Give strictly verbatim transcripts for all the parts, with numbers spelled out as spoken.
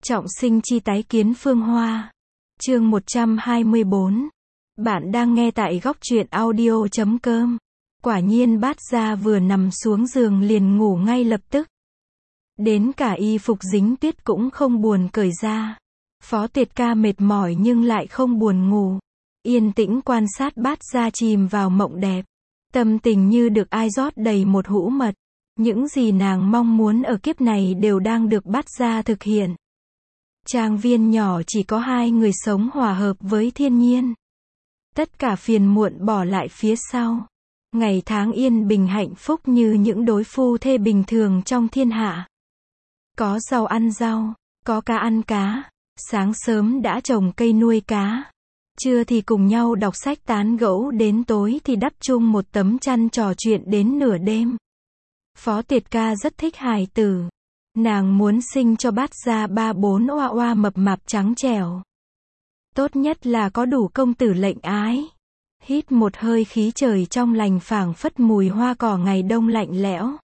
Trọng sinh chi tái kiến Phương Hoa. Chương một trăm hai mươi bốn. Bạn đang nghe tại góc truyện audio chấm com. Quả nhiên Bát Gia vừa nằm xuống giường liền ngủ ngay lập tức. Đến cả y phục dính tuyết cũng không buồn cởi ra. Phó Tiệt Ca mệt mỏi nhưng lại không buồn ngủ. Yên tĩnh quan sát Bát Gia chìm vào mộng đẹp. Tâm tình như được ai rót đầy một hũ mật. Những gì nàng mong muốn ở kiếp này đều đang được Bát Gia thực hiện. Trang viên nhỏ chỉ có hai người sống hòa hợp với thiên nhiên. Tất cả phiền muộn bỏ lại phía sau. Ngày tháng yên bình hạnh phúc như những đối phu thê bình thường trong thiên hạ. Có rau ăn rau, có cá ăn cá. Sáng sớm đã trồng cây nuôi cá. Trưa thì cùng nhau đọc sách tán gẫu, đến tối thì đắp chung một tấm chăn trò chuyện đến nửa đêm. Phó Tiệt Ca rất thích hài tử. Nàng muốn sinh cho Bát Gia ba bốn oa oa mập mạp trắng trẻo. Tốt nhất là có đủ công tử lệnh ái. Hít một hơi khí trời trong lành phảng phất mùi hoa cỏ ngày đông lạnh lẽo.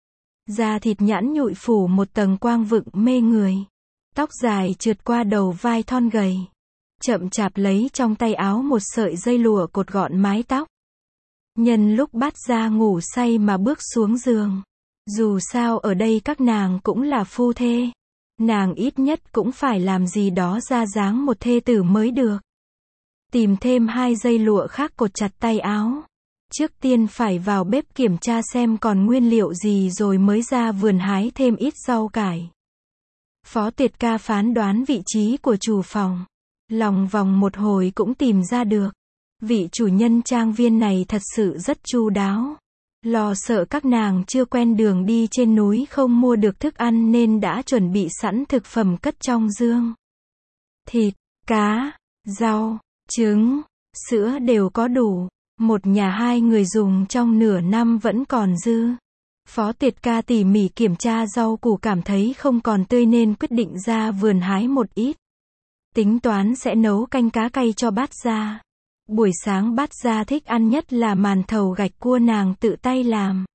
Da thịt nhẵn nhụi phủ một tầng quang vựng mê người. Tóc dài trượt qua đầu vai thon gầy. Chậm chạp lấy trong tay áo một sợi dây lụa cột gọn mái tóc. Nhân lúc Bát Gia ngủ say mà bước xuống giường. Dù sao ở đây các nàng cũng là phu thê. Nàng ít nhất cũng phải làm gì đó ra dáng một thê tử mới được. Tìm thêm hai dây lụa khác cột chặt tay áo. Trước tiên phải vào bếp kiểm tra xem còn nguyên liệu gì rồi mới ra vườn hái thêm ít rau cải. Phó Tiệt Ca phán đoán vị trí của chủ phòng. Lòng vòng một hồi cũng tìm ra được. Vị chủ nhân trang viên này thật sự rất chu đáo. Lo sợ các nàng chưa quen đường đi trên núi không mua được thức ăn nên đã chuẩn bị sẵn thực phẩm cất trong dương. Thịt, cá, rau, trứng, sữa đều có đủ. Một nhà hai người dùng trong nửa năm vẫn còn dư. Phó Tiệt Ca tỉ mỉ kiểm tra rau củ cảm thấy không còn tươi nên quyết định ra vườn hái một ít. Tính toán sẽ nấu canh cá cay cho Bát Gia. Buổi sáng Bát Gia thích ăn nhất là màn thầu gạch cua nàng tự tay làm.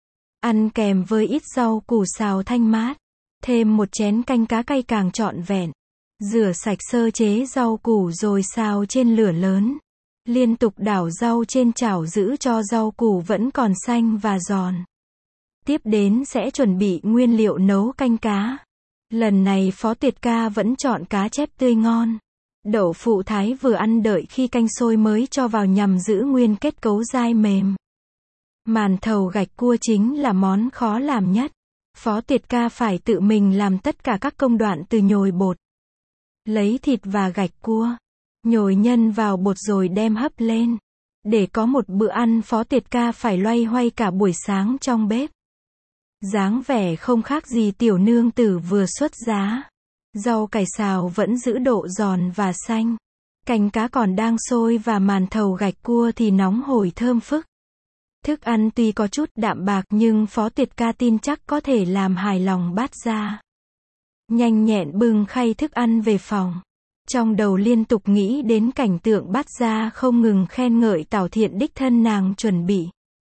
Ăn kèm với ít rau củ xào thanh mát. Thêm một chén canh cá cay càng trọn vẹn. Rửa sạch sơ chế rau củ rồi xào trên lửa lớn. Liên tục đảo rau trên chảo giữ cho rau củ vẫn còn xanh và giòn. Tiếp đến sẽ chuẩn bị nguyên liệu nấu canh cá. Lần này Phó Tiệt Ca vẫn chọn cá chép tươi ngon. Đậu phụ thái vừa ăn đợi khi canh sôi mới cho vào nhằm giữ nguyên kết cấu dai mềm. Màn thầu gạch cua chính là món khó làm nhất. Phó Tiệt Ca phải tự mình làm tất cả các công đoạn từ nhồi bột. Lấy thịt và gạch cua. Nhồi nhân vào bột rồi đem hấp lên. Để có một bữa ăn Phó Tiệt Ca phải loay hoay cả buổi sáng trong bếp. Dáng vẻ không khác gì tiểu nương tử vừa xuất giá. Rau cải xào vẫn giữ độ giòn và xanh. Canh cá còn đang sôi và màn thầu gạch cua thì nóng hổi thơm phức. Thức ăn tuy có chút đạm bạc nhưng Phó Tiệt Ca tin chắc có thể làm hài lòng Bát Gia. Nhanh nhẹn bưng khay thức ăn về phòng. Trong đầu liên tục nghĩ đến cảnh tượng Bát Gia không ngừng khen ngợi Tảo Thiện đích thân nàng chuẩn bị.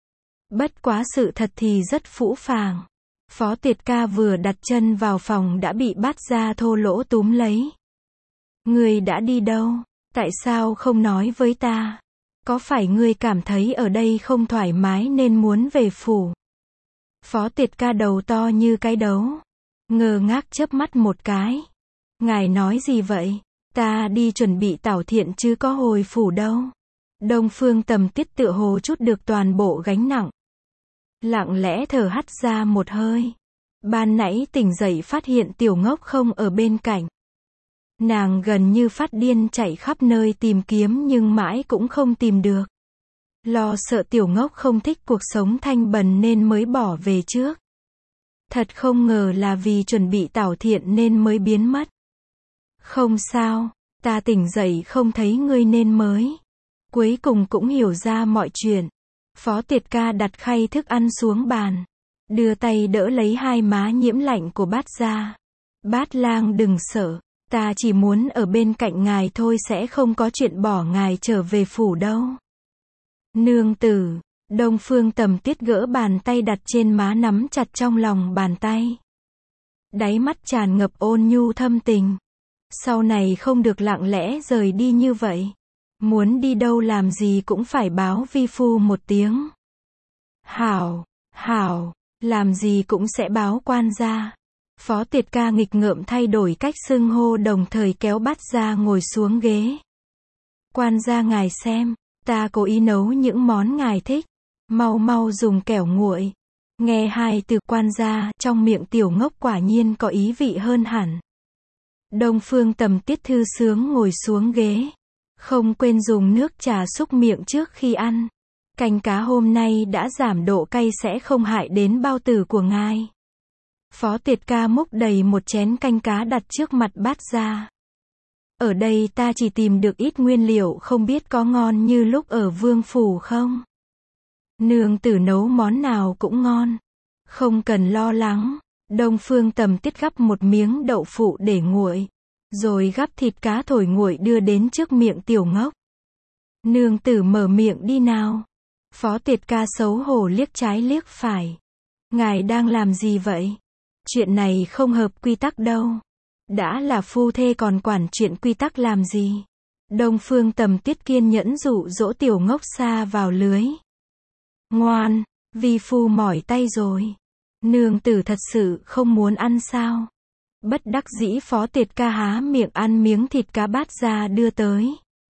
Bất quá sự thật thì rất phũ phàng. Phó Tiệt Ca vừa đặt chân vào phòng đã bị Bát Gia thô lỗ túm lấy. Ngươi đã đi đâu? Tại sao không nói với ta? Có phải ngươi cảm thấy ở đây không thoải mái nên muốn về phủ? Phó Tiệt Ca đầu to như cái đấu. Ngơ ngác chớp mắt một cái. Ngài nói gì vậy? Ta đi chuẩn bị Tảo Thiện chứ có hồi phủ đâu. Đông Phương Tầm Tiết tựa hồ chút được toàn bộ gánh nặng. Lặng lẽ thở hắt ra một hơi. Ban nãy tỉnh dậy phát hiện tiểu ngốc không ở bên cạnh. Nàng gần như phát điên chạy khắp nơi tìm kiếm nhưng mãi cũng không tìm được. Lo sợ tiểu ngốc không thích cuộc sống thanh bần nên mới bỏ về trước. Thật không ngờ là vì chuẩn bị Tảo Thiện nên mới biến mất. Không sao, ta tỉnh dậy không thấy ngươi nên mới. Cuối cùng cũng hiểu ra mọi chuyện. Phó Tiệt Ca đặt khay thức ăn xuống bàn. Đưa tay đỡ lấy hai má nhiễm lạnh của Bát Gia. Bát lang đừng sợ. Ta chỉ muốn ở bên cạnh ngài thôi, sẽ không có chuyện bỏ ngài trở về phủ đâu. Nương tử. Đông Phương Tầm Tiết gỡ bàn tay đặt trên má nắm chặt trong lòng bàn tay. đáy mắt tràn ngập ôn nhu thâm tình. Sau này không được lặng lẽ rời đi như vậy. Muốn đi đâu làm gì cũng phải báo vi phu một tiếng. Hảo, hảo, làm gì cũng sẽ báo quan gia. Phó Tiệt Ca nghịch ngợm thay đổi cách xưng hô đồng thời kéo Bát Gia ngồi xuống ghế. Quan gia ngài xem, ta cố ý nấu những món ngài thích. Mau mau dùng kẻo nguội. Nghe hai từ quan gia, trong miệng Tiểu Ngốc quả nhiên có ý vị hơn hẳn. Đông Phương Tầm Tiết thư sướng ngồi xuống ghế. Không quên dùng nước trà xúc miệng trước khi ăn. Canh cá hôm nay đã giảm độ cay sẽ không hại đến bao tử của ngài. Phó Tiệt Ca múc đầy một chén canh cá đặt trước mặt Bát Gia. Ở đây ta chỉ tìm được ít nguyên liệu, không biết có ngon như lúc ở Vương Phủ không? Nương tử nấu món nào cũng ngon. Không cần lo lắng. Đông Phương Tầm Tiết gắp một miếng đậu phụ để nguội. Rồi gắp thịt cá thổi nguội đưa đến trước miệng Tiểu Ngốc. Nương tử mở miệng đi nào. Phó Tiệt Ca xấu hổ liếc trái liếc phải. Ngài đang làm gì vậy? Chuyện này không hợp quy tắc đâu. Đã là phu thê còn quản chuyện quy tắc làm gì? Đông Phương Tầm Tiết kiên nhẫn dụ dỗ Tiểu Ngốc sa vào lưới. Ngoan, vi phu mỏi tay rồi. Nương tử thật sự không muốn ăn sao? Bất đắc dĩ Phó Tiệt Ca há miệng ăn miếng thịt cá Bát Gia đưa tới.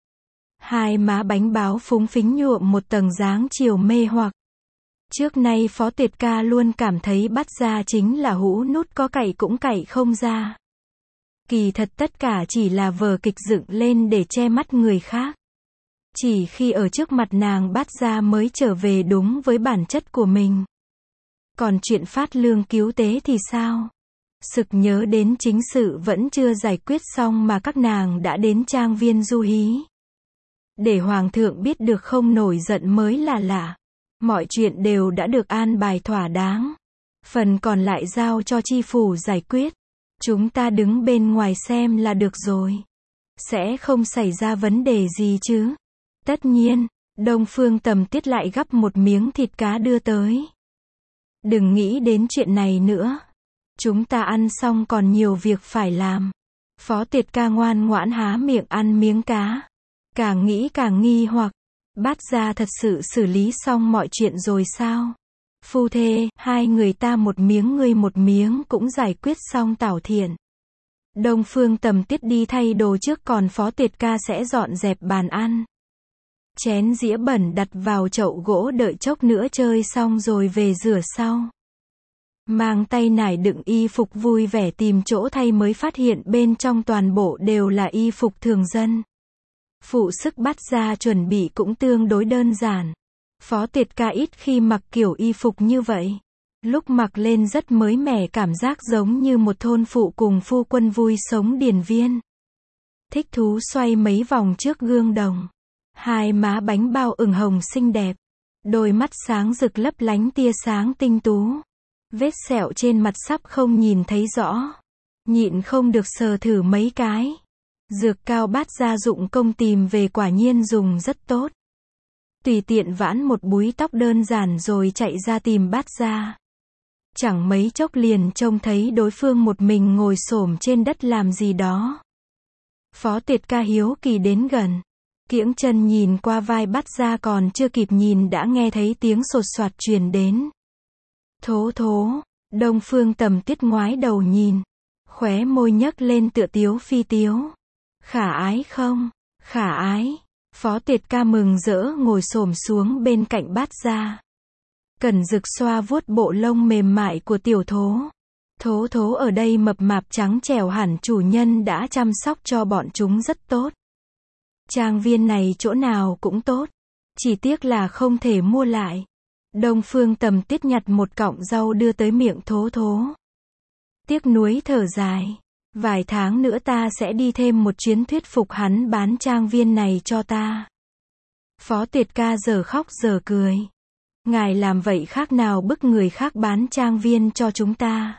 Hai má bánh báo phúng phính nhuộm một tầng dáng chiều mê hoặc. Trước nay Phó Tiệt Ca luôn cảm thấy Bát Gia chính là hũ nút có cậy cũng cậy không ra. Kỳ thật tất cả chỉ là vở kịch dựng lên để che mắt người khác. Chỉ khi ở trước mặt nàng Bát Gia mới trở về đúng với bản chất của mình. Còn chuyện phát lương cứu tế thì sao? Sực nhớ đến chính sự vẫn chưa giải quyết xong mà các nàng đã đến trang viên Du Hí. Để hoàng thượng biết được không nổi giận mới là lạ. Mọi chuyện đều đã được an bài thỏa đáng. Phần còn lại giao cho chi phủ giải quyết. Chúng ta đứng bên ngoài xem là được rồi. Sẽ không xảy ra vấn đề gì chứ? Tất nhiên. Đông Phương Tầm Tiết lại gắp một miếng thịt cá đưa tới. Đừng nghĩ đến chuyện này nữa. Chúng ta ăn xong còn nhiều việc phải làm. Phó Tiệt Ca ngoan ngoãn há miệng ăn miếng cá. Càng nghĩ càng nghi hoặc. Bát Gia thật sự xử lý xong mọi chuyện rồi sao? Phu thê, hai người ta một miếng ngươi một miếng cũng giải quyết xong tảo thiện. Đông Phương Tầm Tiết đi thay đồ trước còn Phó Tiệt Ca sẽ dọn dẹp bàn ăn. Chén dĩa bẩn đặt vào chậu gỗ đợi chốc nữa chơi xong rồi về rửa sau. Mang tay nải đựng y phục vui vẻ tìm chỗ thay mới phát hiện bên trong toàn bộ đều là y phục thường dân. Phụ sức Bát Gia chuẩn bị cũng tương đối đơn giản. Phó Tiệt Ca ít khi mặc kiểu y phục như vậy. Lúc mặc lên rất mới mẻ, cảm giác giống như một thôn phụ cùng phu quân vui sống điền viên. Thích thú xoay mấy vòng trước gương đồng. Hai má bánh bao ửng hồng xinh đẹp. Đôi mắt sáng rực lấp lánh tia sáng tinh tú. Vết sẹo trên mặt sắp không nhìn thấy rõ. Nhịn không được sờ thử mấy cái. Dược cao Bát Gia dụng công tìm về quả nhiên dùng rất tốt. Tùy tiện vãn một búi tóc đơn giản rồi chạy ra tìm Bát Gia. Chẳng mấy chốc liền trông thấy đối phương một mình ngồi xổm trên đất làm gì đó. Phó Tiệt Ca hiếu kỳ đến gần. Kiễng chân nhìn qua vai Bát Gia, còn chưa kịp nhìn đã nghe thấy tiếng sột soạt truyền đến. Thố thố. Đông Phương Tầm Tiết ngoái đầu nhìn. Khóe môi nhấc lên tựa tiếu phi tiếu. Khả ái không? Khả ái. Phó Tiệt Ca mừng rỡ ngồi xổm xuống bên cạnh Bát Gia. Cẩn Dực xoa vuốt bộ lông mềm mại của tiểu thố. Thố thố ở đây mập mạp trắng trẻo hẳn chủ nhân đã chăm sóc cho bọn chúng rất tốt. Trang viên này chỗ nào cũng tốt. Chỉ tiếc là không thể mua lại. Đông Phương Tầm Tiết nhặt một cọng rau đưa tới miệng thố thố. Tiếc nuối thở dài. Vài tháng nữa ta sẽ đi thêm một chuyến thuyết phục hắn bán trang viên này cho ta. Phó Tiệt Ca giờ khóc giờ cười. Ngài làm vậy khác nào bức người khác bán trang viên cho chúng ta.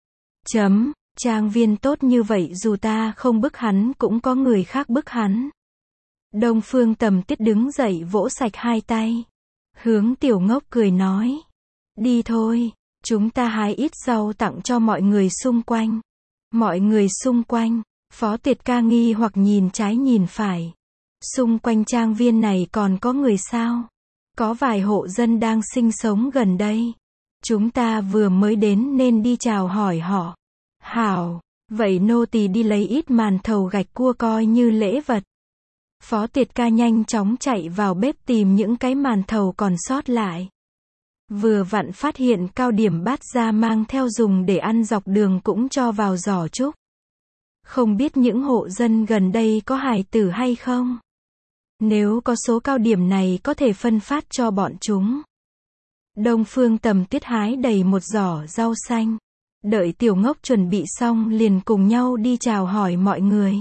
Chấm, trang viên tốt như vậy dù ta không bức hắn cũng có người khác bức hắn. Đông Phương Tầm Tiết đứng dậy vỗ sạch hai tay. Hướng Tiểu Ngốc cười nói. Đi thôi, Chúng ta hái ít rau tặng cho mọi người xung quanh. Mọi người xung quanh. Phó Tiệt Ca nghi hoặc nhìn trái nhìn phải. Xung quanh trang viên này còn có người sao? Có vài hộ dân đang sinh sống gần đây. Chúng ta vừa mới đến nên đi chào hỏi họ. Hảo, vậy nô tỳ đi lấy ít màn thầu gạch cua coi như lễ vật. Phó Tiệt Ca nhanh chóng chạy vào bếp tìm những cái màn thầu còn sót lại. Vừa vặn phát hiện Cao Điểm Bát Gia mang theo dùng để ăn dọc đường cũng cho vào giỏ trúc. Không biết những hộ dân gần đây có hài tử hay không? Nếu có số cao điểm này có thể phân phát cho bọn chúng. Đông Phương Tầm Tuyết hái đầy một giỏ rau xanh. Đợi Tiểu Ngốc chuẩn bị xong liền cùng nhau đi chào hỏi mọi người.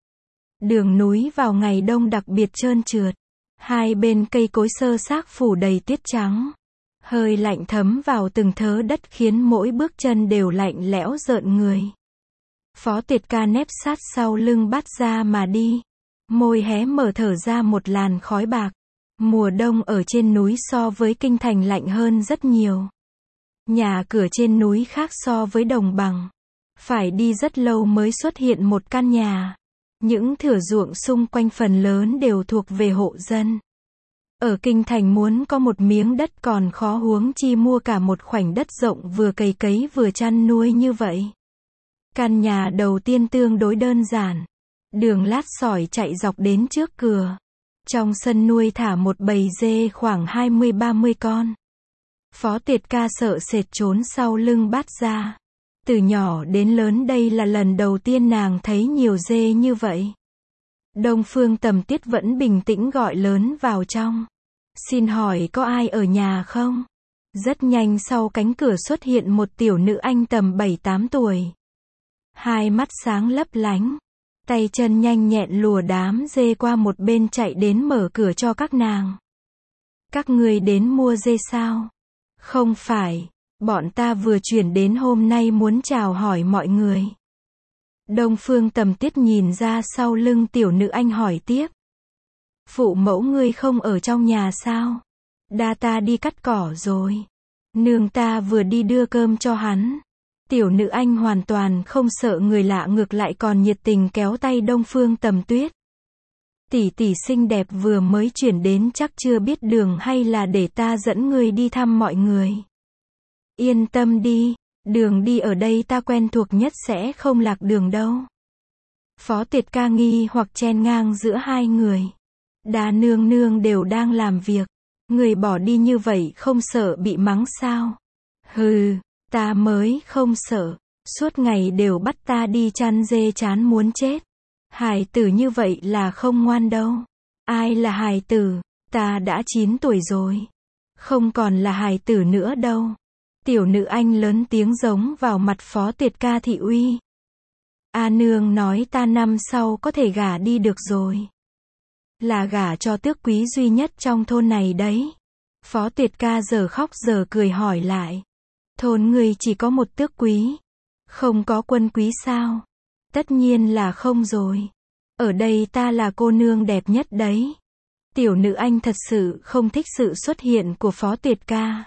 Đường núi vào ngày đông đặc biệt trơn trượt. Hai bên cây cối xơ xác phủ đầy tuyết trắng. Hơi lạnh thấm vào từng thớ đất khiến mỗi bước chân đều lạnh lẽo rợn người. Phó Tiệt Ca nép sát sau lưng Bát Gia mà đi. Môi hé mở thở ra một làn khói bạc. Mùa đông ở trên núi so với kinh thành lạnh hơn rất nhiều. Nhà cửa trên núi khác so với đồng bằng. Phải đi rất lâu mới xuất hiện một căn nhà. Những thửa ruộng xung quanh phần lớn đều thuộc về hộ dân. Ở kinh thành muốn có một miếng đất còn khó huống chi mua cả một khoảnh đất rộng vừa cày cấy vừa chăn nuôi như vậy. Căn nhà đầu tiên tương đối đơn giản. Đường lát sỏi chạy dọc đến trước cửa. Trong sân nuôi thả một bầy dê khoảng hai mươi ba mươi con. Phó Tiệt Ca sợ sệt trốn sau lưng Bát Gia. Từ nhỏ đến lớn đây là lần đầu tiên nàng thấy nhiều dê như vậy. Đông Phương Tầm Tuyết vẫn bình tĩnh gọi lớn vào trong. Xin hỏi có ai ở nhà không? Rất nhanh sau cánh cửa xuất hiện một tiểu nữ anh tầm bảy tám tuổi. Hai mắt sáng lấp lánh. Tay chân nhanh nhẹn lùa đám dê qua một bên chạy đến mở cửa cho các nàng. Các người đến mua dê sao? Không phải, bọn ta vừa chuyển đến hôm nay muốn chào hỏi mọi người. Đông Phương Tầm Tuyết nhìn ra sau lưng tiểu nữ anh hỏi tiếp. Phụ mẫu ngươi không ở trong nhà sao? Đa ta đi cắt cỏ rồi. Nương ta vừa đi đưa cơm cho hắn. Tiểu nữ anh hoàn toàn không sợ người lạ ngược lại còn nhiệt tình kéo tay Đông Phương Tầm Tuyết. Tỷ tỷ xinh đẹp vừa mới chuyển đến chắc chưa biết đường hay là để ta dẫn ngươi đi thăm mọi người. Yên tâm đi, đường đi ở đây ta quen thuộc nhất sẽ không lạc đường đâu. Phó Tiệt Ca nghi hoặc chen ngang giữa hai người. Đa nương nương đều đang làm việc. Người bỏ đi như vậy không sợ bị mắng sao? Hừ. Ta mới không sợ, suốt ngày đều bắt ta đi chăn dê chán muốn chết. Hài tử như vậy là không ngoan đâu. Ai là hài tử? Ta đã chín tuổi rồi. Không còn là hài tử nữa đâu. Tiểu nữ anh lớn tiếng giống vào mặt Phó Tiệt Ca thị uy. A nương nói ta năm sau có thể gả đi được rồi. Là gả cho tước quý duy nhất trong thôn này đấy. Phó Tiệt Ca giờ khóc giờ cười hỏi lại. Thôn người chỉ có một tước quý. Không có quân quý sao? Tất nhiên là không rồi. Ở đây ta là cô nương đẹp nhất đấy. Tiểu nữ anh thật sự không thích sự xuất hiện của Phó Tiệt Ca.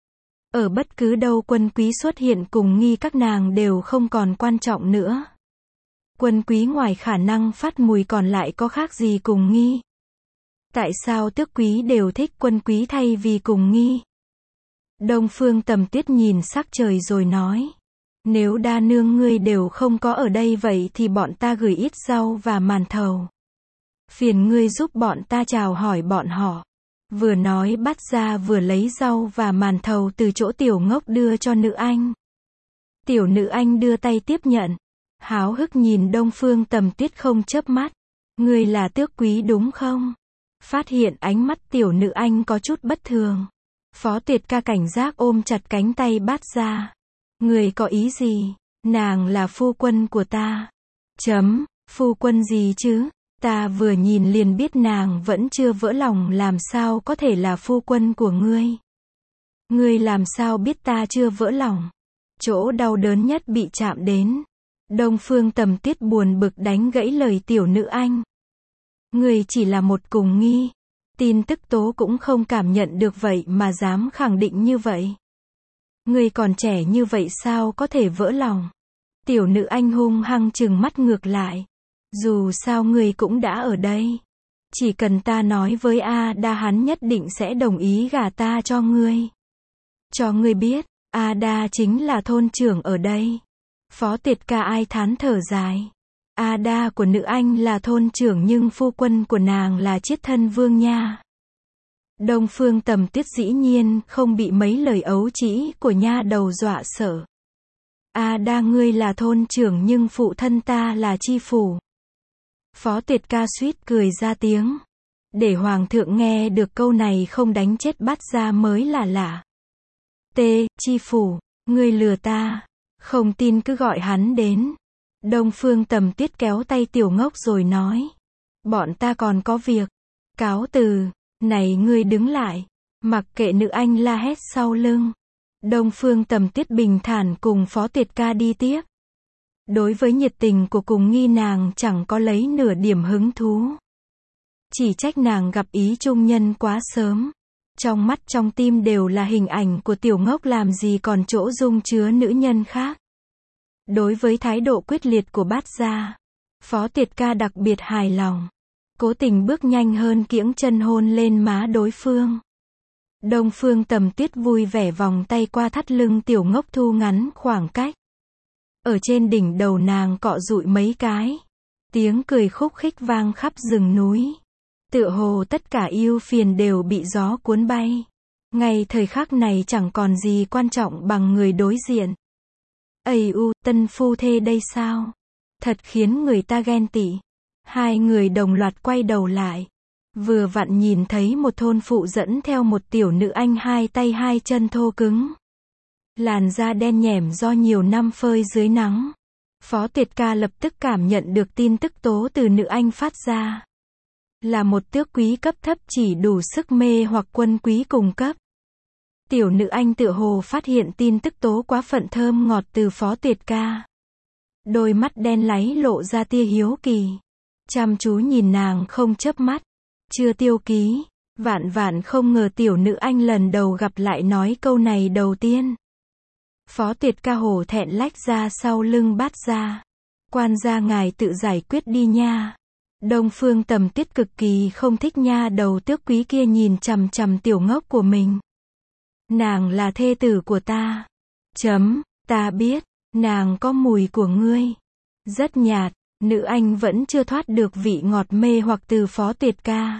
Ở bất cứ đâu quân quý xuất hiện cùng nghi các nàng đều không còn quan trọng nữa. Quân quý ngoài khả năng phát mùi còn lại có khác gì cùng nghi. Tại sao tước quý đều thích quân quý thay vì cùng nghi? Đông Phương Tầm Tuyết nhìn sắc trời rồi nói. Nếu đa nương ngươi đều không có ở đây vậy thì bọn ta gửi ít rau và màn thầu. Phiền ngươi giúp bọn ta chào hỏi bọn họ. Vừa nói Bát Gia vừa lấy rau và màn thầu từ chỗ Tiểu Ngốc đưa cho nữ anh. Tiểu nữ anh đưa tay tiếp nhận. Háo hức nhìn Đông Phương Tầm Tuyết không chớp mắt. Ngươi là tước quý đúng không? Phát hiện ánh mắt tiểu nữ anh có chút bất thường. Phó Tiệt Ca cảnh giác ôm chặt cánh tay Bát Gia. Người có ý gì? Nàng là phu quân của ta. Chấm, phu quân gì chứ? Ta vừa nhìn liền biết nàng vẫn chưa vỡ lòng làm sao có thể là phu quân của ngươi. Ngươi làm sao biết ta chưa vỡ lòng? Chỗ đau đớn nhất bị chạm đến. Đông Phương Tầm Tuyết buồn bực đánh gãy lời tiểu nữ anh. Ngươi chỉ là một cùng nghi. Tin tức tố cũng không cảm nhận được vậy mà dám khẳng định như vậy. Ngươi còn trẻ như vậy sao có thể vỡ lòng? Tiểu nữ anh hung hăng trừng mắt ngược lại. Dù sao ngươi cũng đã ở đây. Chỉ cần ta nói với Ada hắn nhất định sẽ đồng ý gả ta cho ngươi. Cho ngươi biết, Ada chính là thôn trưởng ở đây. Phó Tiệt Ca ai thán thở dài. Ada của nữ anh là thôn trưởng nhưng phu quân của nàng là chiết thân vương nha. Đông Phương Tầm Tuyết dĩ nhiên không bị mấy lời ấu trĩ của nha đầu dọa sợ. Ada ngươi là thôn trưởng nhưng phụ thân ta là chi phủ. Phó Tiệt Ca suýt cười ra tiếng. Để hoàng thượng nghe được câu này không đánh chết Bát Gia mới là lạ. T. Chi phủ, ngươi lừa ta. Không tin cứ gọi hắn đến. Đông Phương Tầm Tuyết kéo tay tiểu ngốc rồi nói. Bọn ta còn có việc. Cáo từ. Này ngươi đứng lại. Mặc kệ nữ anh la hét sau lưng. Đông Phương Tầm Tuyết bình thản cùng Phó Tiệt Ca đi tiếp. Đối với nhiệt tình của cùng nghi nàng chẳng có lấy nửa điểm hứng thú. Chỉ trách nàng gặp ý trung nhân quá sớm. Trong mắt trong tim đều là hình ảnh của tiểu ngốc làm gì còn chỗ dung chứa nữ nhân khác. Đối với thái độ quyết liệt của Bát Gia, Phó Tiệt Ca đặc biệt hài lòng. Cố tình bước nhanh hơn kiễng chân hôn lên má đối phương. Đông Phương Tầm Tuyết vui vẻ vòng tay qua thắt lưng tiểu ngốc thu ngắn khoảng cách. Ở trên đỉnh đầu nàng cọ dụi mấy cái. Tiếng cười khúc khích vang khắp rừng núi. Tựa hồ tất cả ưu phiền đều bị gió cuốn bay. Ngay thời khắc này chẳng còn gì quan trọng bằng người đối diện. Ây u, tân phu thê đây sao? Thật khiến người ta ghen tị. Hai người đồng loạt quay đầu lại. Vừa vặn nhìn thấy một thôn phụ dẫn theo một tiểu nữ anh hai tay hai chân thô cứng. Làn da đen nhẻm do nhiều năm phơi dưới nắng. Phó Tiệt Ca lập tức cảm nhận được tin tức tố từ nữ anh phát ra. Là một tước quý cấp thấp chỉ đủ sức mê hoặc quân quý cùng cấp. Tiểu nữ anh tựa hồ phát hiện tin tức tố quá phận thơm ngọt từ Phó Tiệt Ca. Đôi mắt đen láy lộ ra tia hiếu kỳ. Chăm chú nhìn nàng không chớp mắt. Chưa tiêu ký. Vạn vạn không ngờ tiểu nữ anh lần đầu gặp lại nói câu này đầu tiên. Phó Tiệt Ca hổ thẹn lách ra sau lưng Bát Gia. Quan gia ngài tự giải quyết đi nha. Đông Phương Tầm Tuyết cực kỳ không thích nha đầu tước quý kia nhìn chằm chằm tiểu ngốc của mình. Nàng là thê tử của ta. Chấm, ta biết, nàng có mùi của ngươi. Rất nhạt, nữ anh vẫn chưa thoát được vị ngọt mê hoặc từ Phó Tiệt Ca.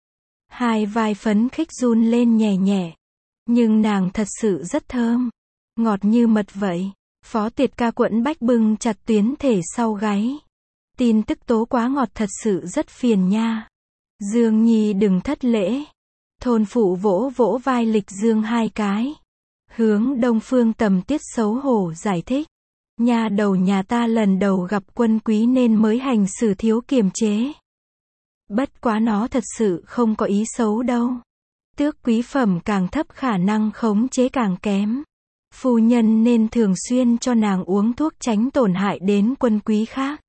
Hai vai phấn khích run lên nhẹ nhẹ. Nhưng nàng thật sự rất thơm. Ngọt như mật vậy. Phó Tiệt Ca quẫn bách bưng chặt tuyến thể sau gáy. Tin tức tố quá ngọt thật sự rất phiền nha. Dương Nhi đừng thất lễ. Thôn phụ vỗ vỗ vai Lịch Dương hai cái. Hướng Đông Phương Tầm Tuyết xấu hổ giải thích. Nha đầu nhà ta lần đầu gặp quân quý nên mới hành xử thiếu kiềm chế. Bất quá nó thật sự không có ý xấu đâu. Tước quý phẩm càng thấp khả năng khống chế càng kém. Phu nhân nên thường xuyên cho nàng uống thuốc tránh tổn hại đến quân quý khác.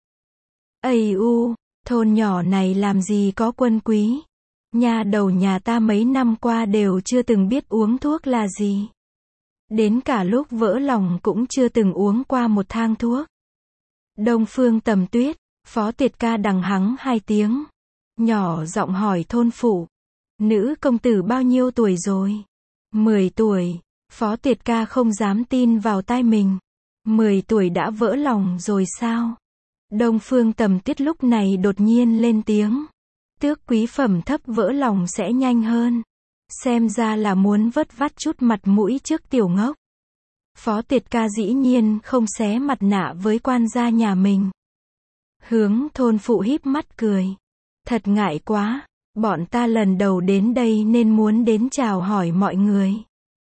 Ây u, thôn nhỏ này làm gì có quân quý. Nha đầu nhà ta mấy năm qua đều chưa từng biết uống thuốc là gì. Đến cả lúc vỡ lòng cũng chưa từng uống qua một thang thuốc. Đông Phương Tầm Tuyết, Phó Tiệt Ca đằng hắng hai tiếng. Nhỏ giọng hỏi thôn phụ. Nữ công tử bao nhiêu tuổi rồi? Mười tuổi. Phó Tiệt Ca không dám tin vào tai mình. Mười tuổi đã vỡ lòng rồi sao? Đông Phương Tầm Tuyết lúc này đột nhiên lên tiếng. Tước quý phẩm thấp vỡ lòng sẽ nhanh hơn. Xem ra là muốn vớt vát chút mặt mũi trước tiểu ngốc. Phó Tiệt Ca dĩ nhiên không xé mặt nạ với quan gia nhà mình. Hướng thôn phụ híp mắt cười. Thật ngại quá, bọn ta lần đầu đến đây nên muốn đến chào hỏi mọi người.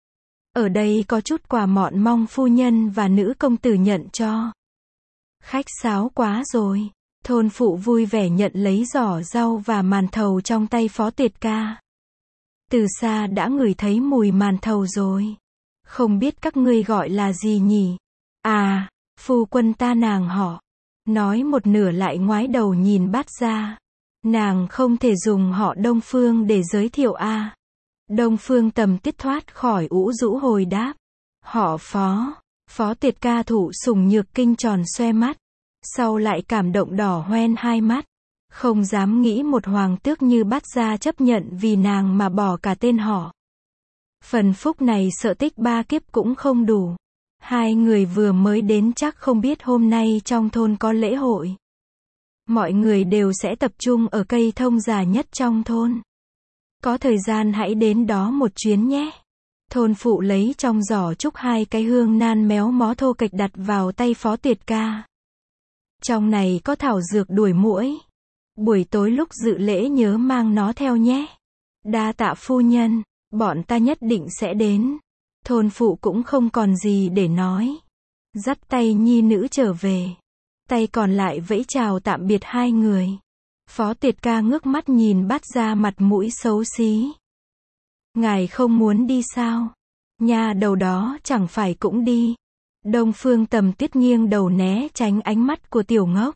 Ở đây có chút quà mọn mong phu nhân và nữ công tử nhận cho. Khách sáo quá rồi. Thôn phụ vui vẻ nhận lấy giỏ rau và màn thầu trong tay Phó Tiệt Ca. Từ xa đã ngửi thấy mùi màn thầu rồi. Không biết các ngươi gọi là gì nhỉ? À, phu quân ta nàng họ. Nói một nửa lại ngoái đầu nhìn Bát Gia. Nàng không thể dùng họ Đông Phương để giới thiệu a. À. Đông Phương Tầm Tuyết thoát khỏi ủ rũ hồi đáp. Họ Phó. Phó Tiệt ca thụ sủng nhược kinh tròn xoe mắt. Sau lại cảm động đỏ hoen hai mắt. Không dám nghĩ một hoàng tước như Bát Gia chấp nhận vì nàng mà bỏ cả tên họ. Phần phúc này sợ tích ba kiếp cũng không đủ. Hai người vừa mới đến chắc không biết hôm nay trong thôn có lễ hội. Mọi người đều sẽ tập trung ở cây thông già nhất trong thôn. Có thời gian hãy đến đó một chuyến nhé. Thôn phụ lấy trong giỏ trúc hai cái hương nan méo mó thô kệch đặt vào tay Phó Tiệt ca. Trong này có thảo dược đuổi muỗi. Buổi tối lúc dự lễ nhớ mang nó theo nhé. Đa tạ phu nhân, bọn ta nhất định sẽ đến. Thôn phụ cũng không còn gì để nói. Dắt tay nhi nữ trở về. Tay còn lại vẫy chào tạm biệt hai người. Phó Tiệt ca ngước mắt nhìn Bát Gia mặt mũi xấu xí. Ngài không muốn đi sao? Nhà đầu đó chẳng phải cũng đi. Đông Phương Tầm Tuyết nghiêng đầu né tránh ánh mắt của tiểu ngốc.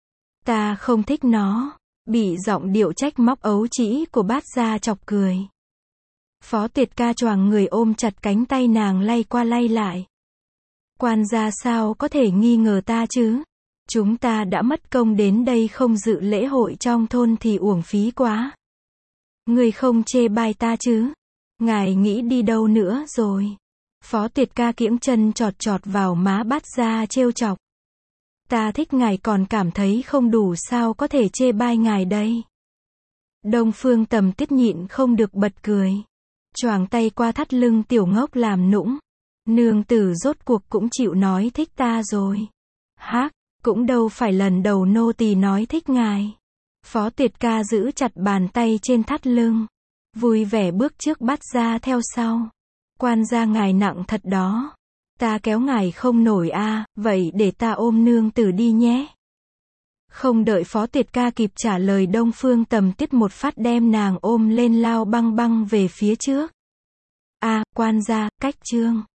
Ta không thích nó. Bị giọng điệu trách móc ấu trĩ của Bát Gia chọc cười. Phó Tiệt ca choàng người ôm chặt cánh tay nàng lay qua lay lại. Quan gia sao có thể nghi ngờ ta chứ? Chúng ta đã mất công đến đây không dự lễ hội trong thôn thì uổng phí quá. Người không chê bai ta chứ? Ngài nghĩ đi đâu nữa rồi? Phó Tiệt ca kiễng chân chọt chọt vào má Bát Gia trêu chọc. Ta thích ngài còn cảm thấy không đủ sao có thể chê bai ngài đây? Đông Phương Tầm Tuyết nhịn không được bật cười. Choàng tay qua thắt lưng tiểu ngốc làm nũng. Nương tử rốt cuộc cũng chịu nói thích ta rồi. Hác, cũng đâu phải lần đầu nô tỳ nói thích ngài. Phó Tiệt ca giữ chặt bàn tay trên thắt lưng. Vui vẻ bước trước Bát Gia theo sau. Quan gia ngài nặng thật đó. Ta kéo ngài không nổi a, à, vậy để ta ôm nương tử đi nhé. Không đợi Phó Tiệt ca kịp trả lời Đông Phương Tầm Tuyết một phát đem nàng ôm lên lao băng băng về phía trước. A, à, quan gia, cách chương.